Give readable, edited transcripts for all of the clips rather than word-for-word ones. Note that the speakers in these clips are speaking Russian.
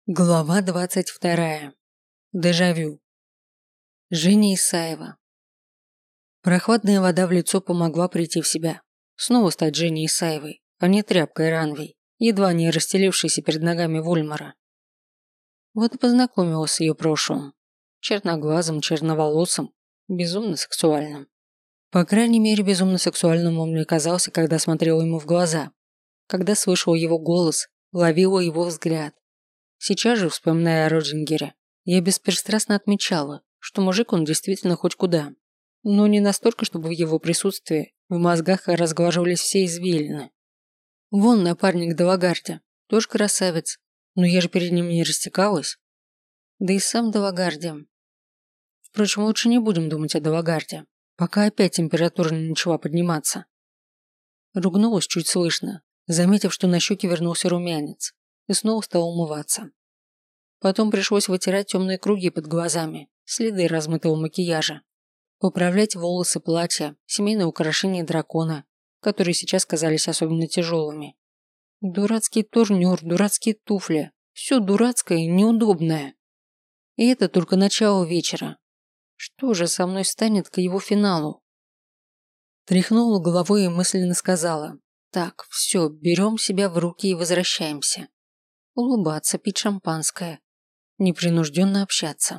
Глава 22. Дежавю. Женя Исаева. Прохладная вода в лицо помогла прийти в себя. Снова стать Женей Исаевой, а не тряпкой Ранвей, едва не расстелившейся перед ногами Вольмара. Вот и познакомилась с ее прошлым. Черноглазым, черноволосым, безумно сексуальным. По крайней мере, безумно сексуальным он мне казался, когда смотрела ему в глаза, когда слышала его голос, ловила его взгляд. Сейчас же, вспоминая о Родингере, я беспристрастно отмечала, что мужик он действительно хоть куда. Но не настолько, чтобы в его присутствии в мозгах разглаживались все извилины. Вон напарник Далагарди, тоже красавец, но я же перед ним не растекалась. Да и сам Далагарди. Впрочем, лучше не будем думать о Далагарди, пока опять температура не начала подниматься. Ругнулась чуть слышно, заметив, что на щеке вернулся румянец, и снова стала умываться. Потом пришлось вытирать темные круги под глазами, следы размытого макияжа, поправлять волосы, платья, семейные украшения дракона, которые сейчас казались особенно тяжелыми. Дурацкий турнюр, дурацкие туфли, все дурацкое и неудобное. И это только начало вечера. Что же со мной станет к его финалу? Тряхнула головой и мысленно сказала: так, все, берем себя в руки и возвращаемся. Улыбаться, пить шампанское, непринужденно общаться.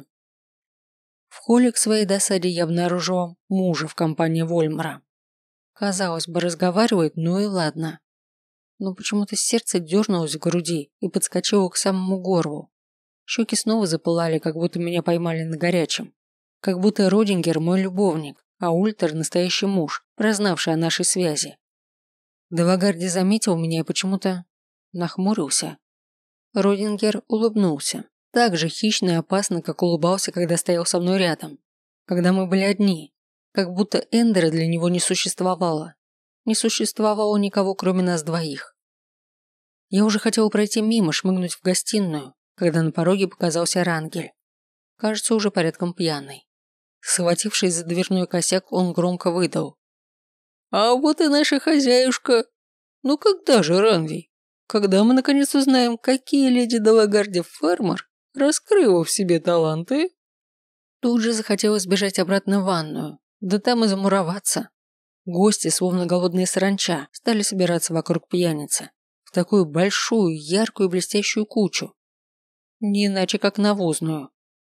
В холле к своей досаде я обнаружила мужа в компании Вольмара. Казалось бы, разговаривает, ну и ладно. Но почему-то сердце дернулось в груди и подскочило к самому горлу. Щеки снова запылали, как будто меня поймали на горячем. Как будто Родингер мой любовник, а Ультер настоящий муж, прознавший о нашей связи. Далагарди заметил меня и почему-то нахмурился. Родингер улыбнулся. Так же хищно и опасно, как улыбался, когда стоял со мной рядом. Когда мы были одни. Как будто Эндера для него не существовало. Не существовало никого, кроме нас двоих. Я уже хотела пройти мимо, шмыгнуть в гостиную, когда на пороге показался Рангель. Кажется, уже порядком пьяный. Схватившись за дверной косяк, он громко выдал: «А вот и наша хозяюшка. Ну когда же, Ранвей? Когда мы наконец узнаем, какие леди Далагарди Фермер раскрыла в себе таланты?» Тут же захотелось бежать обратно в ванную, да там и замуроваться. Гости, словно голодные саранча, стали собираться вокруг пьяницы, в такую большую, яркую, блестящую кучу. Не иначе, как навозную.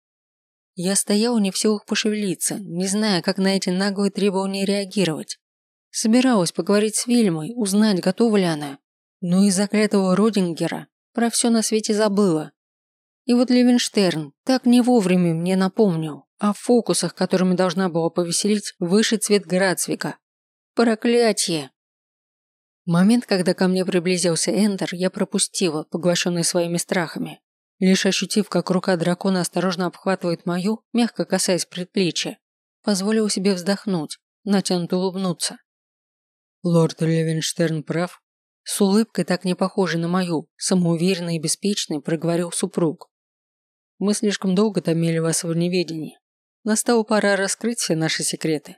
Я стояла не в силах пошевелиться, не зная, как на эти наглые требования реагировать. Собиралась поговорить с Вильмой, узнать, готова ли она. Но из-за клятого Родингера про все на свете забыла. И вот Левенштерн так не вовремя мне напомнил о фокусах, которыми должна была повеселить высший цвет Грацвика. Проклятье! Момент, когда ко мне приблизился Эндер, я пропустила, поглощенный своими страхами. Лишь ощутив, как рука дракона осторожно обхватывает мою, мягко касаясь предплечья, позволила себе вздохнуть, натянуто улыбнуться. Лорд Левенштерн прав. С улыбкой, так не похожей на мою, самоуверенной и беспечной, проговорил супруг. Мы слишком долго томили вас в неведении. Настала пора раскрыть все наши секреты.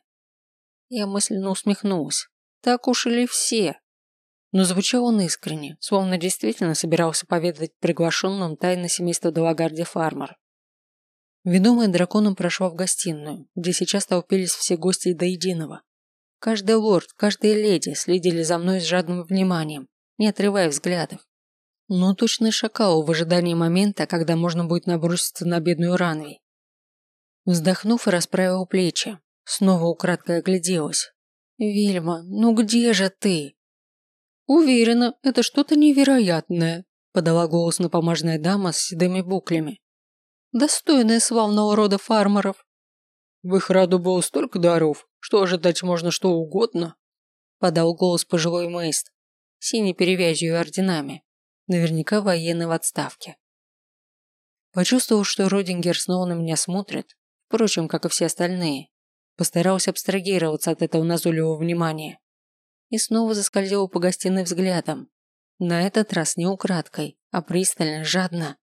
Я мысленно усмехнулась. Так уж или все. Но звучал он искренне, словно действительно собирался поведать приглашенным тайны семейства Далагарди Фармер. Ведомая драконом прошла в гостиную, где сейчас толпились все гости до единого. Каждый лорд, каждая леди следили за мной с жадным вниманием, не отрывая взглядов. Но точно шакал в ожидании момента, когда можно будет наброситься на бедную Ранвей. Вздохнув и расправила плечи, снова украдкой огляделась. «Вильма, ну где же ты?» «Уверена, это что-то невероятное», – подала голос напомажная дама с седыми буклями. «Достойная славного рода Фармеров». «В их роду было столько даров, что ожидать можно что угодно», – подал голос пожилой мейст, синей перевязью и орденами, наверняка военный в отставке. Почувствовав, что Родингер снова на меня смотрит, впрочем, как и все остальные, постарался абстрагироваться от этого назойливого внимания и снова заскользил по гостиной взглядом, на этот раз не украдкой, а пристально, жадно.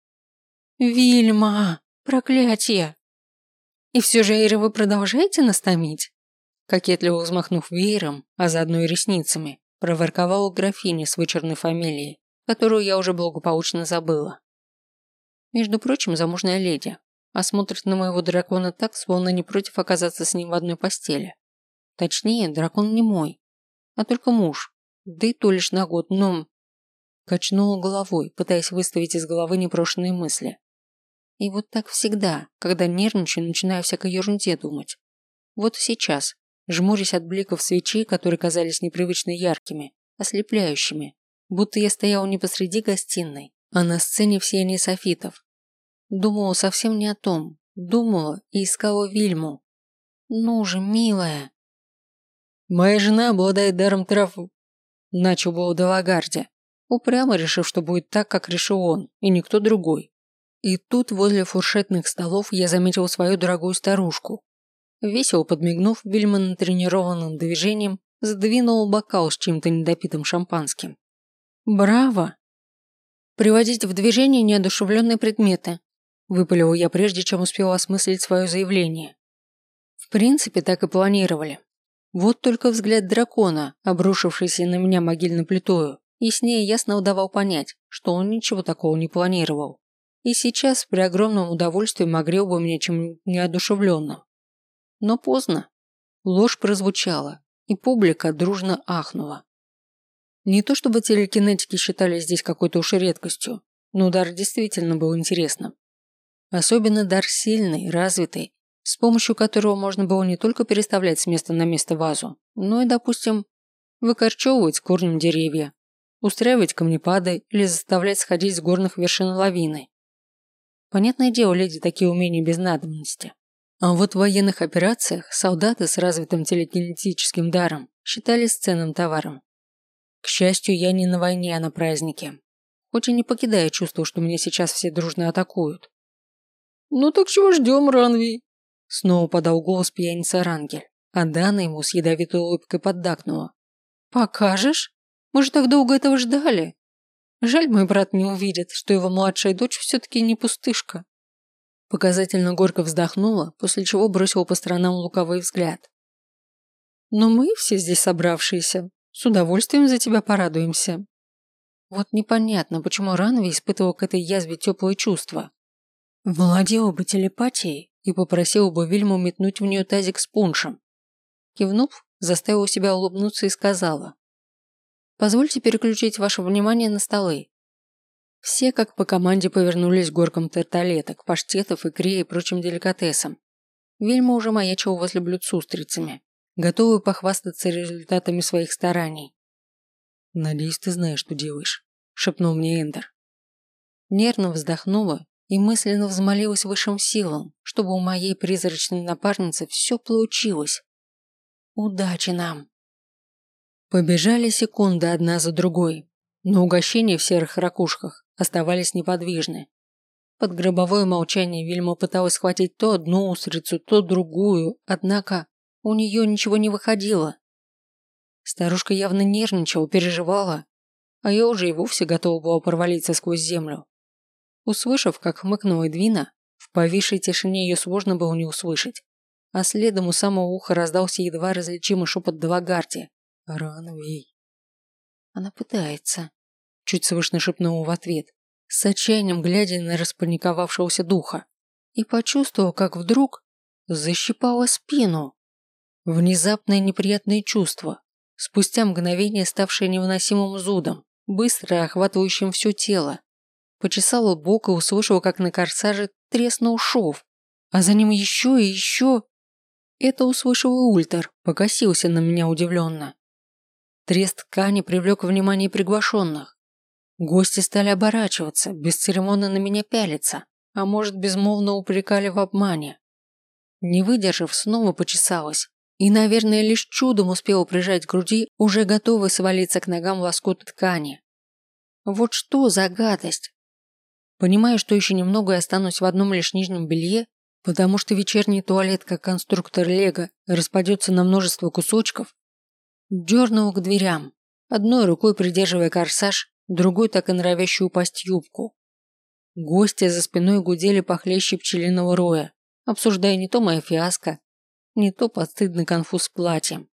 «Вильма! Проклятие!» «И все же, Эйра, вы продолжаете нас томить?» Кокетливо взмахнув веером, а заодно и ресницами, проворковала графиня с вычурной фамилией, которую я уже благополучно забыла. Между прочим, замужняя леди, а смотрит на моего дракона так, словно не против оказаться с ним в одной постели. Точнее, дракон не мой, а только муж, да и то лишь на год, но... Качнула головой, пытаясь выставить из головы непрошенные мысли. И вот так всегда, когда нервничаю, начинаю о всякой ерунде думать. Вот и сейчас, жмурясь от бликов свечей, которые казались непривычно яркими, ослепляющими, будто я стояла не посреди гостиной, а на сцене в сиянии софитов. Думала совсем не о том. Думала и искала Вильму. Ну же, милая. Моя жена обладает даром трав... Начал было Далагарди, упрямо решив, что будет так, как решил он, и никто другой. И тут возле фуршетных столов я заметил свою дорогую старушку. Весело подмигнув, Вильма натренированным движением сдвинул бокал с чем-то недопитым шампанским. «Браво!» «Приводить в движение неодушевленные предметы», выпалил я, прежде чем успел осмыслить свое заявление. В принципе, так и планировали. Вот только взгляд дракона, обрушившийся на меня могильной плитою, яснее ясно давал понять, что он ничего такого не планировал. И сейчас при огромном удовольствии огрел бы меня чем-нибудь неодушевленным. Но поздно. Ложь прозвучала, и публика дружно ахнула. Не то чтобы телекинетики считались здесь какой-то уж редкостью, но удар действительно был интересным. Особенно дар сильный, развитый, с помощью которого можно было не только переставлять с места на место вазу, но и, допустим, выкорчевывать с корнем деревья, устраивать камнепады или заставлять сходить с горных вершин лавины. Понятное дело, леди такие умения без надобности. А вот в военных операциях солдаты с развитым телекинетическим даром считались ценным товаром. К счастью, я не на войне, а на празднике. Хоть и не покидая чувство, что меня сейчас все дружно атакуют. «Ну так чего ждем, Ранви?» Снова подал голос пьяница Рангель, а Дана ему с ядовитой улыбкой поддакнула. «Покажешь? Мы же так долго этого ждали. Жаль, мой брат не увидит, что его младшая дочь все-таки не пустышка». Показательно горько вздохнула, после чего бросила по сторонам луковый взгляд. «Но мы все здесь собравшиеся с удовольствием за тебя порадуемся». Вот непонятно, почему Ранви испытывал к этой язве теплые чувства. Владела бы телепатией и попросила бы Вильму метнуть в нее тазик с пуншем. Кивнув, заставила себя улыбнуться и сказала: «Позвольте переключить ваше внимание на столы». Все как по команде повернулись к горкам тарталеток, паштетов, икре и прочим деликатесам. Вильма уже маячила возле блюд с устрицами, готовая похвастаться результатами своих стараний. «Надеюсь, ты знаешь, что делаешь», – шепнул мне Эндер. Нервно вздохнула и мысленно взмолилась высшим силам, чтобы у моей призрачной напарницы все получилось. Удачи нам! Побежали секунды одна за другой, но угощения в серых ракушках оставались неподвижны. Под гробовое молчание Вильма пыталась схватить то одну устрицу, то другую, однако у нее ничего не выходило. Старушка явно нервничала, переживала, а я уже и вовсе готова была провалиться сквозь землю. Услышав, как хмыкнула Эдвина, в повисшей тишине ее сложно было не услышать, а следом у самого уха раздался едва различимый шепот Далагарди. «Ранвей». «Она пытается», – чуть слышно шепнула в ответ, с отчаянием глядя на распаниковавшегося духа, и почувствовала, как вдруг защипала спину. Внезапное неприятное чувство, спустя мгновение ставшее невыносимым зудом, быстро охватывающим все тело. Почесала бок и услышала, как на корсаже треснул шов, а за ним еще и еще. Это услышал и Ультер, покосился на меня удивленно. Треск ткани привлек внимание приглашенных. Гости стали оборачиваться, бесцеремонно на меня пялиться, а может, безмолвно упрекали в обмане. Не выдержав, снова почесалась и, наверное, лишь чудом успела прижать к груди, уже готовой свалиться к ногам лоскут ткани. Вот что за гадость! Понимая, что еще немного и останусь в одном лишь нижнем белье, потому что вечерний туалет, как конструктор Лего, распадется на множество кусочков, дернула к дверям, одной рукой придерживая корсаж, другой так и норовящую упасть юбку. Гости за спиной гудели похлеще пчелиного роя, обсуждая не то моя фиаско, не то постыдный конфуз с платьем.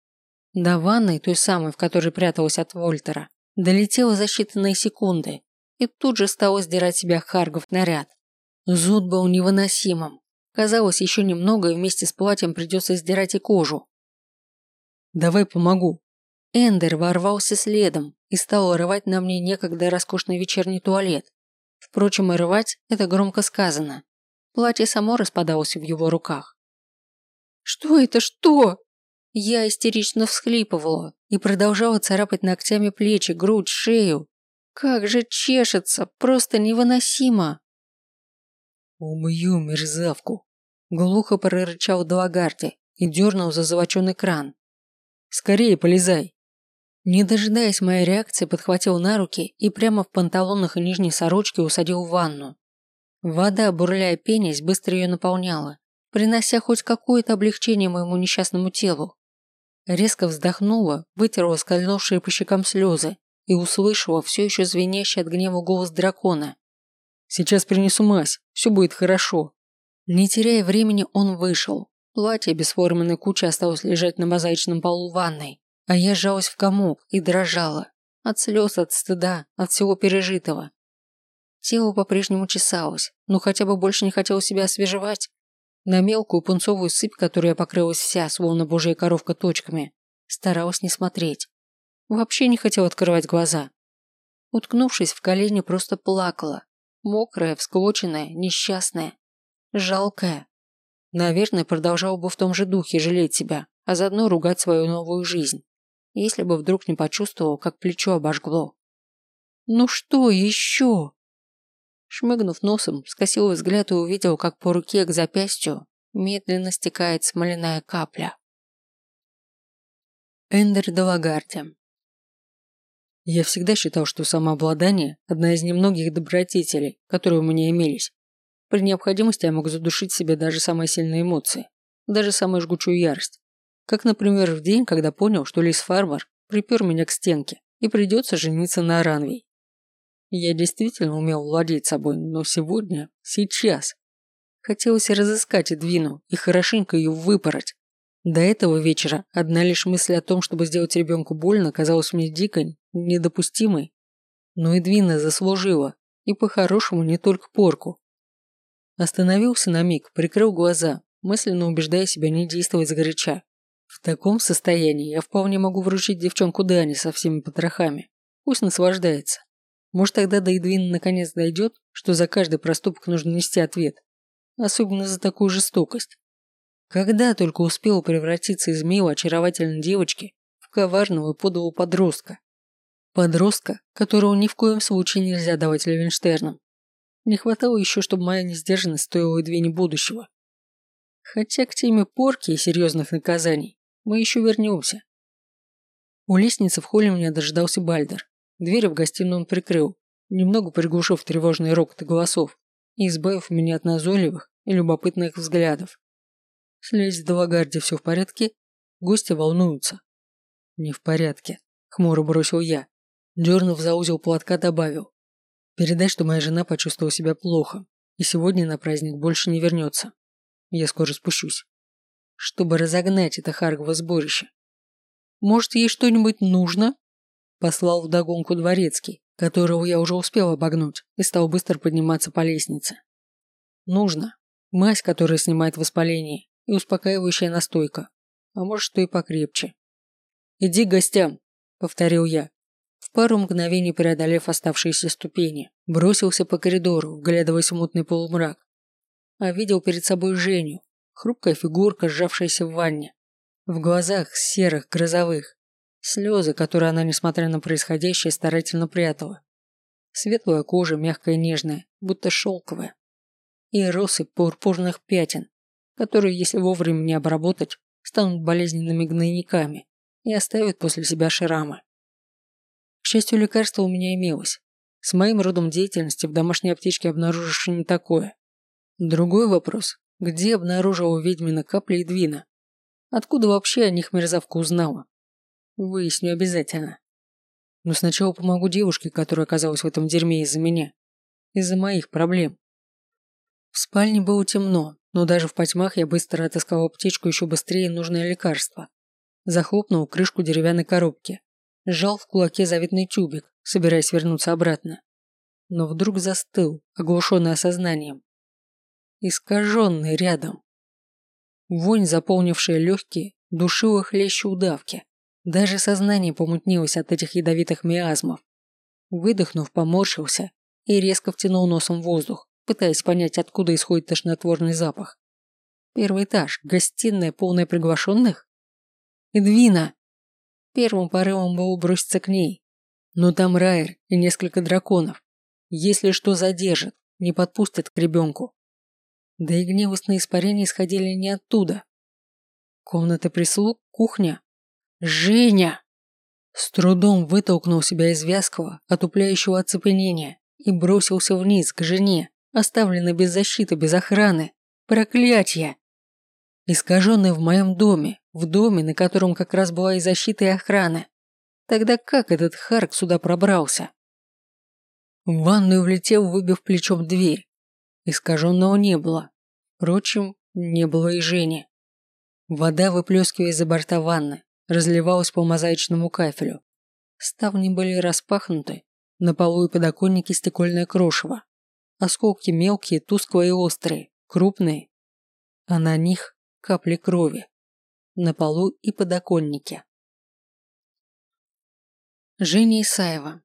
До ванной, той самой, в которой пряталась от Вольтера, долетела за считанные секунды, и тут же стала сдирать с себя Харгов наряд. Зуд был невыносимым. Казалось, еще немного, и вместе с платьем придется сдирать и кожу. «Давай помогу». Эндер ворвался следом и стал рвать на мне некогда роскошный вечерний туалет. Впрочем, и рвать – это громко сказано. Платье само распадалось в его руках. «Что это? Что?» Я истерично всхлипывала и продолжала царапать ногтями плечи, грудь, шею. Как же чешется, просто невыносимо. «Умью мерзавку!» – глухо прорычал Далагарди и дернул за золоченый кран. «Скорее полезай!» Не дожидаясь моей реакции, подхватил на руки и прямо в панталонах и нижней сорочке усадил в ванну. Вода, бурляя пенясь, быстро ее наполняла, принося хоть какое-то облегчение моему несчастному телу. Резко вздохнула, вытерла скользнувшие по щекам слезы и услышала все еще звенящий от гнева голос дракона. «Сейчас принесу мазь, все будет хорошо». Не теряя времени, он вышел. Платье бесформенной кучей осталось лежать на мозаичном полу ванной, а я сжалась в комок и дрожала. От слез, от стыда, от всего пережитого. Тело по-прежнему чесалось, но хотя бы больше не хотело себя освежевать. На мелкую пунцовую сыпь, которой я покрылась вся, словно божья коровка, точками, старалась не смотреть. Вообще не хотела открывать глаза. Уткнувшись в колени, просто плакала. Мокрая, всклоченная, несчастная. Жалкая. Наверное, продолжала бы в том же духе жалеть себя, а заодно ругать свою новую жизнь. Если бы вдруг не почувствовала, как плечо обожгло. «Ну что еще?» Шмыгнув носом, скосила взгляд и увидела, как по руке к запястью медленно стекает смоляная капля. Эндер Далагарди. Я всегда считал, что самообладание – одна из немногих добродетелей, которые у меня имелись. При необходимости я мог задушить в себе даже самые сильные эмоции, даже самую жгучую ярость. Как, например, в день, когда понял, что Лис Фармер припер меня к стенке и придется жениться на Аранвей. Я действительно умел владеть собой, но сейчас. Хотелось разыскать Эдвину и хорошенько ее выпороть. До этого вечера одна лишь мысль о том, чтобы сделать ребенку больно, казалась мне дикой, недопустимой. Но Эдвина заслужила, и по-хорошему не только порку. Остановился на миг, прикрыл глаза, мысленно убеждая себя не действовать сгоряча. В таком состоянии я вполне могу вручить девчонку Дани со всеми потрохами. Пусть наслаждается. Может, тогда до Эдвина наконец дойдет, что за каждый проступок нужно нести ответ. Особенно за такую жестокость. Когда только успела превратиться из милой, очаровательной девочки в коварного и подлого подростка. Подростка, которого ни в коем случае нельзя давать Левенштернам. Не хватало еще, чтобы моя несдержанность стоила Эдвине будущего. Хотя к теме порки и серьезных наказаний мы еще вернемся. У лестницы в холле меня дожидался Бальдер. Дверь в гостиную он прикрыл, немного приглушив тревожные рокоты голосов и избавив меня от назойливых и любопытных взглядов. Слезь в Далагарди, все в порядке? Гости волнуются. Не в порядке, хмуро бросил я. Дернув за узел платка, добавил. Передай, что моя жена почувствовала себя плохо, и сегодня на праздник больше не вернется. Я скоро спущусь. Чтобы разогнать это Харгово сборище. Может, ей что-нибудь нужно? Послал вдогонку дворецкий, которого я уже успел обогнуть, и стал быстро подниматься по лестнице. Нужно. Мазь, которая снимает воспаление, и успокаивающая настойка. А может, что и покрепче. «Иди к гостям», — повторил я. В пару мгновений преодолев оставшиеся ступени, бросился по коридору, вглядываясь в мутный полумрак. А видел перед собой Женю, хрупкая фигурка, сжавшаяся в ванне. В глазах серых, грозовых. Слезы, которые она, несмотря на происходящее, старательно прятала. Светлая кожа, мягкая и нежная, будто шелковая. И россыпь пурпурных пятен, которые, если вовремя не обработать, станут болезненными гнойниками и оставят после себя шрамы. К счастью, лекарство у меня имелось. С моим родом деятельности в домашней аптечке обнаружишь не такое. Другой вопрос, где обнаружила ведьмина капля Эдвина? Откуда вообще о них мерзавка узнала? Выясню обязательно. Но сначала помогу девушке, которая оказалась в этом дерьме из-за меня. Из-за моих проблем. В спальне было темно, но даже в потьмах я быстро отыскал аптечку еще быстрее нужное лекарство. Захлопнул крышку деревянной коробки. Сжал в кулаке заветный тюбик, собираясь вернуться обратно. но вдруг застыл, оглушенный осознанием. Искаженный рядом. Вонь, заполнившая легкие, душила хлеще удавки. Даже сознание помутнилось от этих ядовитых миазмов. Выдохнув, поморщился и резко втянул носом воздух, пытаясь понять, откуда исходит тошнотворный запах. Первый этаж, гостиная, полная приглашенных? Эдвина! Первым порывом было броситься к ней. Но там Райер и несколько драконов. Если что задержат, не подпустят к ребенку. Да и гневостные испарения исходили не оттуда. Комната прислуг, кухня. Женя! С трудом вытолкнул себя из вязкого, отупляющего оцепенения и бросился вниз к жене, оставленной без защиты, без охраны. Проклятье! Искаженный в моем доме, в доме, на котором как раз была и защита, и охрана. Тогда как этот Харк сюда пробрался? В ванную влетел, выбив плечом дверь. Искаженного не было. Впрочем, не было и Жени. Вода, выплескиваясь за борта ванны, разливалась по мозаичному кафелю. Ставни были распахнуты, на полу и подоконнике стекольное крошево. Осколки мелкие, тусклые и острые, крупные. А на них капли крови. На полу и подоконнике. Женя Исаева.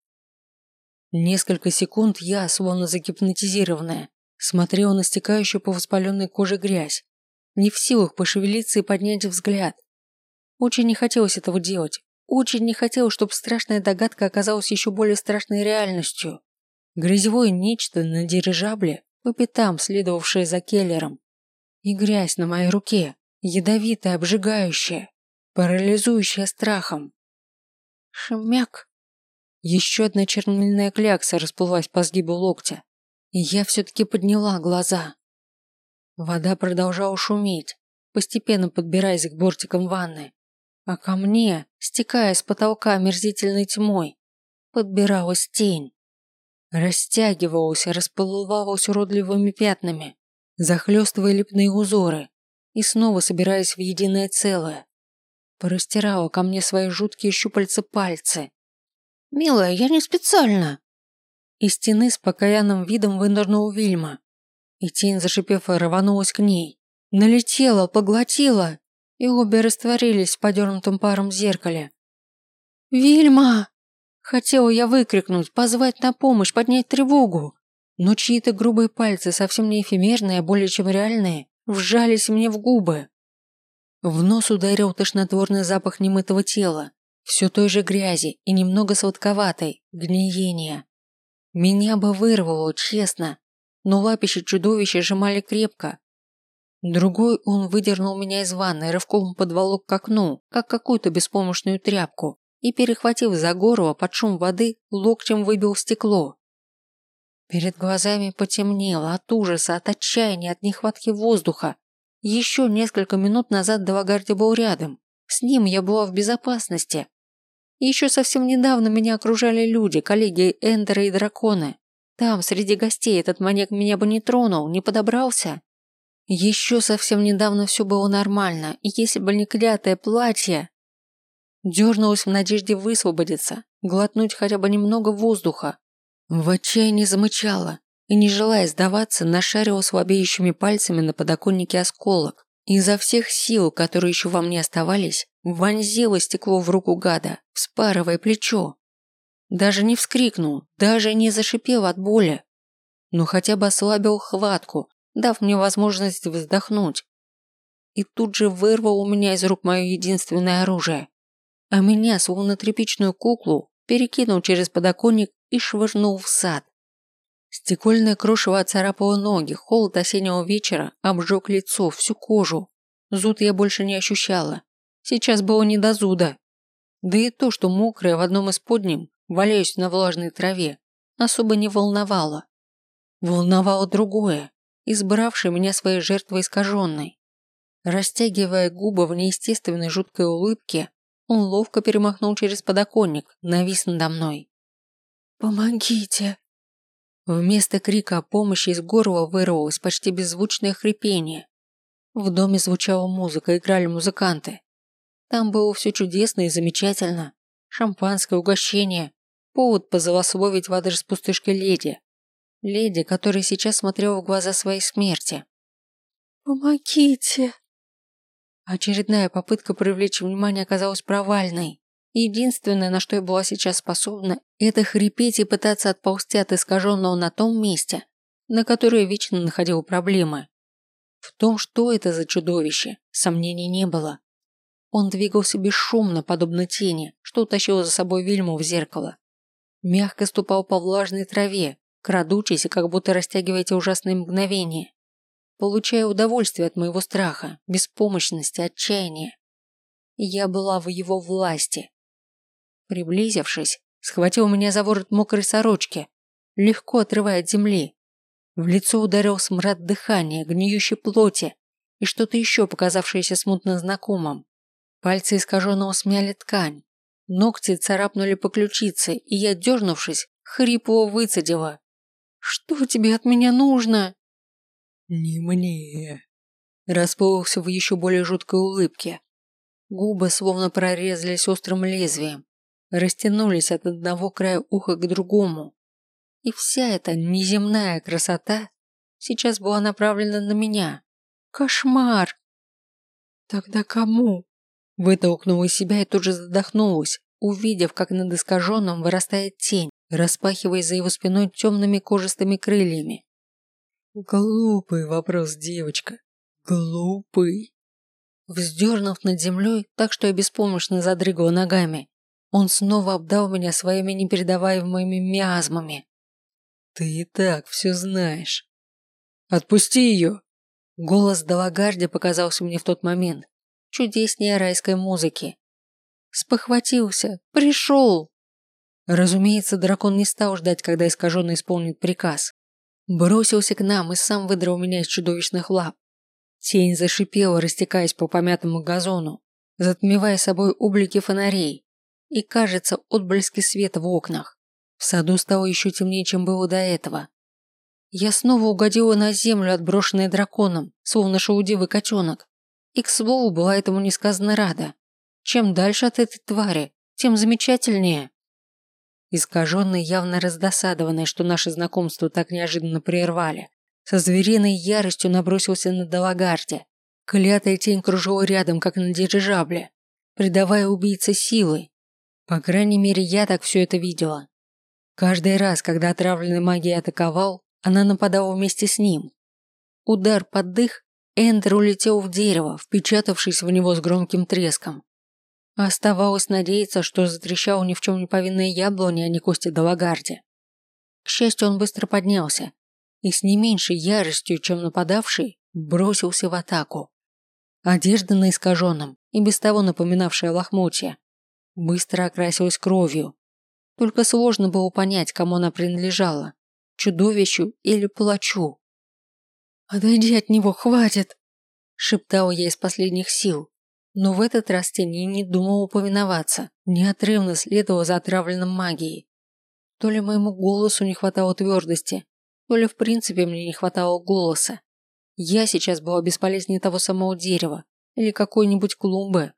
Несколько секунд я, словно загипнотизированная, смотрела на стекающую по воспаленной коже грязь, не в силах пошевелиться и поднять взгляд. Очень не хотелось этого делать, очень не хотелось, чтобы страшная догадка оказалась еще более страшной реальностью. Грязевое нечто на дирижабле, по пятам следовавшее за Келлером. И грязь на моей руке, ядовитая, обжигающая, парализующая страхом. Шмяк. Еще одна чернильная клякса расплылась по сгибу локтя, и я все-таки подняла глаза. Вода продолжала шуметь, постепенно подбираясь к бортикам ванны, а ко мне, стекая с потолка омерзительной тьмой, подбиралась тень. Растягивалась, расплывалась уродливыми пятнами, захлестывая лепные узоры и снова собираясь в единое целое. Порастирала ко мне свои жуткие щупальца пальцы. «Милая, я не специально!» Из стены с покаянным видом вынырнула Вильма. И тень, зашипев, рванулась к ней. Налетела, поглотила, и обе растворились в подернутом паром зеркале. «Вильма!» Хотела я выкрикнуть, позвать на помощь, поднять тревогу. Но чьи-то грубые пальцы, совсем не эфемерные, а более чем реальные, вжались мне в губы. В нос ударил тошнотворный запах немытого тела, все той же грязи и немного сладковатой, гниения. Меня бы вырвало, честно, но лапища чудовища сжимали крепко. Другой он выдернул меня из ванны, рывком подволок к окну, как какую-то беспомощную тряпку, и, перехватив за горло под шум воды, локтем выбил стекло. Перед глазами потемнело от ужаса, от отчаяния, от нехватки воздуха. Еще несколько минут назад Далагарди был рядом. С ним я была в безопасности. Еще совсем недавно меня окружали люди, коллеги Эндера и Драконы. Там, среди гостей, этот маньяк меня бы не тронул, не подобрался. Еще совсем недавно все было нормально, и если бы не клятое платье... Дернулась в надежде высвободиться, глотнуть хотя бы немного воздуха. В отчаянии замычала и, не желая сдаваться, нашарила слабеющими пальцами на подоконнике осколок. Изо всех сил, которые еще во мне оставались, вонзила стекло в руку гада, вспарывая плечо. Даже не вскрикнул, даже не зашипел от боли, но хотя бы ослабил хватку, дав мне возможность вздохнуть. И тут же вырвал у меня из рук мое единственное оружие. А меня, словно тряпичную куклу, перекинул через подоконник и швырнул в сад. Стекольное крошево оцарапало ноги, холод осеннего вечера обжег лицо, всю кожу. Зуд я больше не ощущала. Сейчас было не до зуда. Да и то, что мокрая в одном из подним, валяюсь на влажной траве, особо не волновало. Волновало другое, избравшее меня своей жертвой искаженной. Растягивая губы в неестественной жуткой улыбке, он ловко перемахнул через подоконник, навис надо мной. «Помогите!» Вместо крика о помощи из горла вырвалось почти беззвучное хрипение. В доме звучала музыка, играли музыканты. Там было все чудесно и замечательно. Шампанское, угощение, повод позлословить в адрес пустышки леди. Леди, которая сейчас смотрела в глаза своей смерти. «Помогите!» Очередная попытка привлечь внимание оказалась провальной. Единственное, на что я была сейчас способна, это хрипеть и пытаться отползти от искаженного на том месте, на которое вечно находила проблемы. В том, что это за чудовище, сомнений не было. Он двигался бесшумно, подобно тени, что утащило за собой Вильму в зеркало. Мягко ступал по влажной траве, крадучись и как будто растягивая эти ужасные мгновения, получая удовольствие от моего страха, беспомощности, отчаяния. Я была в его власти. Приблизившись, схватил меня за ворот мокрой сорочки, легко отрывая от земли. В лицо ударил смрад дыхания, гниющей плоти и что-то еще, показавшееся смутно знакомым. Пальцы искаженного смяли ткань, ногти царапнули по ключице, и я, дернувшись, хрипло выцедила. «Что тебе от меня нужно?» «Не мне», расплылся в еще более жуткой улыбке. Губы словно прорезались острым лезвием, растянулись от одного края уха к другому. И вся эта неземная красота сейчас была направлена на меня. Кошмар! Тогда кому? Вытолкнула из себя и тут же задохнулась, увидев, как над искаженным вырастает тень, распахиваясь за его спиной темными кожистыми крыльями. Глупый вопрос, девочка. Глупый. Вздернув над землей, так что я беспомощно задрыгала ногами, он снова обдал меня своими непередаваемыми миазмами. Ты и так все знаешь. Отпусти ее! Голос Далагарди показался мне в тот момент чудеснее райской музыки. Спохватился. Пришел! Разумеется, дракон не стал ждать, когда искаженный исполнит приказ. Бросился к нам и сам выдрал меня из чудовищных лап. Тень зашипела, растекаясь по помятому газону, затмевая собой облики фонарей и, кажется, отблески света в окнах. В саду стало еще темнее, чем было до этого. Я снова угодила на землю, отброшенная драконом, словно шелудивый котенок. И, к слову, была этому несказанно рада. Чем дальше от этой твари, тем замечательнее. Искаженный, явно раздосадованный, что наше знакомство так неожиданно прервали, со звериной яростью набросился на Далагарди. Клятая тень кружила рядом, как на дирижабле, придавая убийце силы. По крайней мере, я так все это видела. Каждый раз, когда отравленный магией атаковал, она нападала вместе с ним. Удар под дых, Эндер улетел в дерево, впечатавшись в него с громким треском. Оставалось надеяться, что затрещала ни в чем не повинная яблоня, а не кости Далагарди. К счастью, он быстро поднялся и с не меньшей яростью, чем нападавший, бросился в атаку. Одежда на искаженном, и без того напоминавшая лохмотья, быстро окрасилась кровью. Только сложно было понять, кому она принадлежала – чудовищу или палачу. «Отойди от него, хватит!» – шептала я из последних сил. Но в этот раз тень и не думала повиноваться, неотрывно следовала за отравленным магией. То ли моему голосу не хватало твердости, то ли в принципе мне не хватало голоса. Я сейчас была бесполезнее того самого дерева или какой-нибудь клумбы.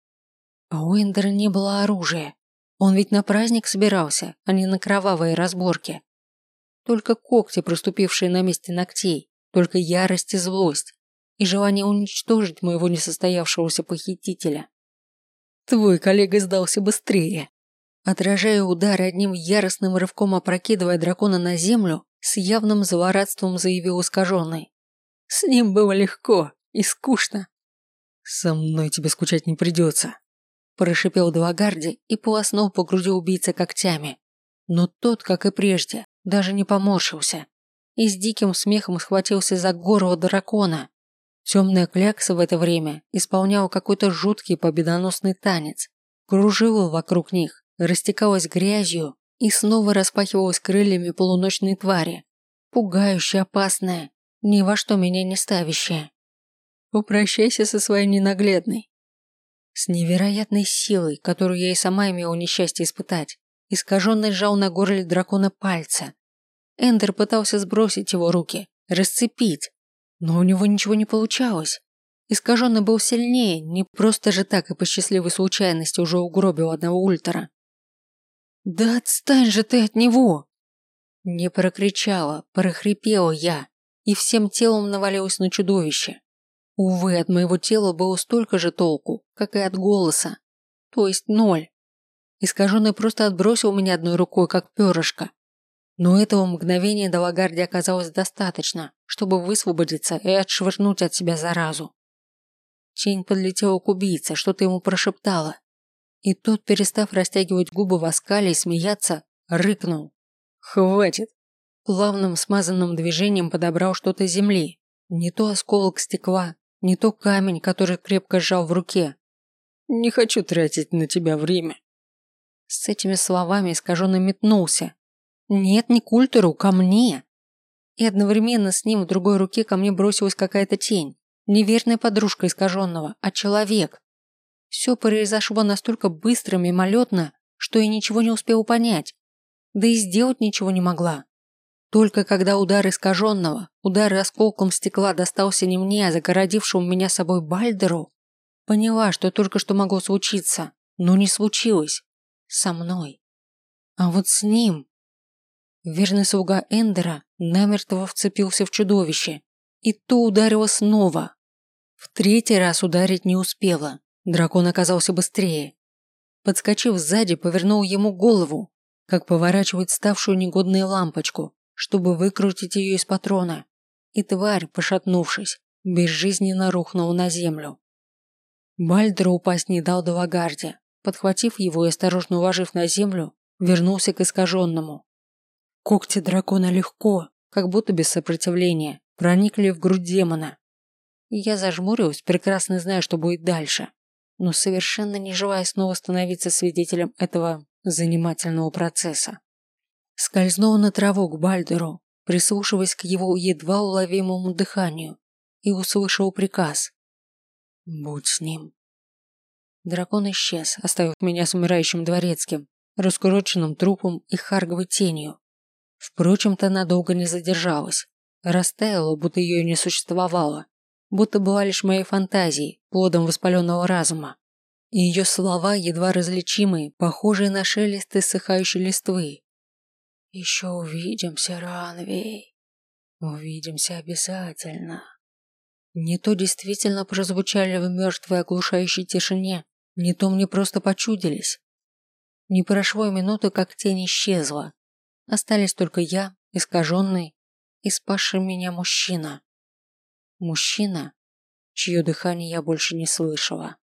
А у Эндера не было оружия. Он ведь на праздник собирался, а не на кровавые разборки. Только когти, проступившие на месте ногтей, только ярость и злость, и желание уничтожить моего несостоявшегося похитителя. Твой коллега сдался быстрее. Отражая удары, одним яростным рывком опрокидывая дракона на землю, с явным злорадством заявил искаженный. С ним было легко и скучно. Со мной тебе скучать не придется. Прошипел Далагарди и полоснул по груди убийцы когтями. Но тот, как и прежде, даже не поморщился и с диким смехом схватился за горло дракона. Темная клякса в это время исполняла какой-то жуткий победоносный танец, кружила вокруг них, растекалась грязью и снова распахивалась крыльями полуночной твари, пугающая, опасная, ни во что меня не ставящая. Попрощайся со своей ненаглядной. С невероятной силой, которую я и сама имела несчастье испытать, искаженный сжал на горле дракона пальцы. Эндер пытался сбросить его руки, расцепить, но у него ничего не получалось. Искаженный был сильнее, не просто же так и по счастливой случайности уже угробил одного ультра. Да отстань же ты от него! Не прокричала, прохрипела я и всем телом навалилась на чудовище. Увы, от моего тела было столько же толку, как и от голоса. То есть 0. Искаженный просто отбросил меня одной рукой, как перышко. Но этого мгновения до Лагарди оказалось достаточно, чтобы высвободиться и отшвырнуть от себя заразу. Тень подлетела к убийце, что-то ему прошептала. И тот, перестав растягивать губы в оскале и смеяться, рыкнул. «Хватит!» Плавным смазанным движением подобрал что-то с земли. Не то осколок стекла, не то камень, который крепко сжал в руке. «Не хочу тратить на тебя время». С этими словами искаженный метнулся. Нет, не к Ультеру, ко мне. И одновременно с ним в другой руке ко мне бросилась какая-то тень. Не верная подружка искаженного, а человек. Все произошло настолько быстро, мимолетно, что я ничего не успела понять. Да и сделать ничего не могла. Только когда удар искаженного, удар осколком стекла достался не мне, а загородившему меня собой Бальдеру, поняла, что только что могло случиться, но не случилось. Со мной. А вот с ним... Верный слуга Эндера намертво вцепился в чудовище, и то ударило снова. В третий раз ударить не успела, дракон оказался быстрее. Подскочив сзади, повернул ему голову, как поворачивает ставшую негодной лампочку, чтобы выкрутить ее из патрона, и тварь, пошатнувшись, безжизненно рухнула на землю. Бальдер упасть не дал Далагарде, подхватив его и осторожно уложив на землю, вернулся к искаженному. Когти дракона легко, как будто без сопротивления, проникли в грудь демона. И я зажмурилась, прекрасно зная, что будет дальше, но совершенно не желая снова становиться свидетелем этого занимательного процесса. Скользнула на траву к Бальдеру, прислушиваясь к его едва уловимому дыханию, и услышал приказ. «Будь с ним». Дракон исчез, оставив меня с умирающим дворецким, раскуроченным трупом и харговой тенью. Впрочем-то, она долго не задержалась. Растаяла, будто ее и не существовало, будто была лишь моей фантазией, плодом воспаленного разума. И ее слова, едва различимые, похожие на шелест иссыхающей листвы. «Еще увидимся, Ранвей. Увидимся обязательно». Не то действительно прозвучали в мертвой оглушающей тишине, не то мне просто почудились. Не прошло и минуты, как тень исчезла. Остались только я, искаженный, и спасший меня мужчина. Мужчина, чье дыхание я больше не слышала.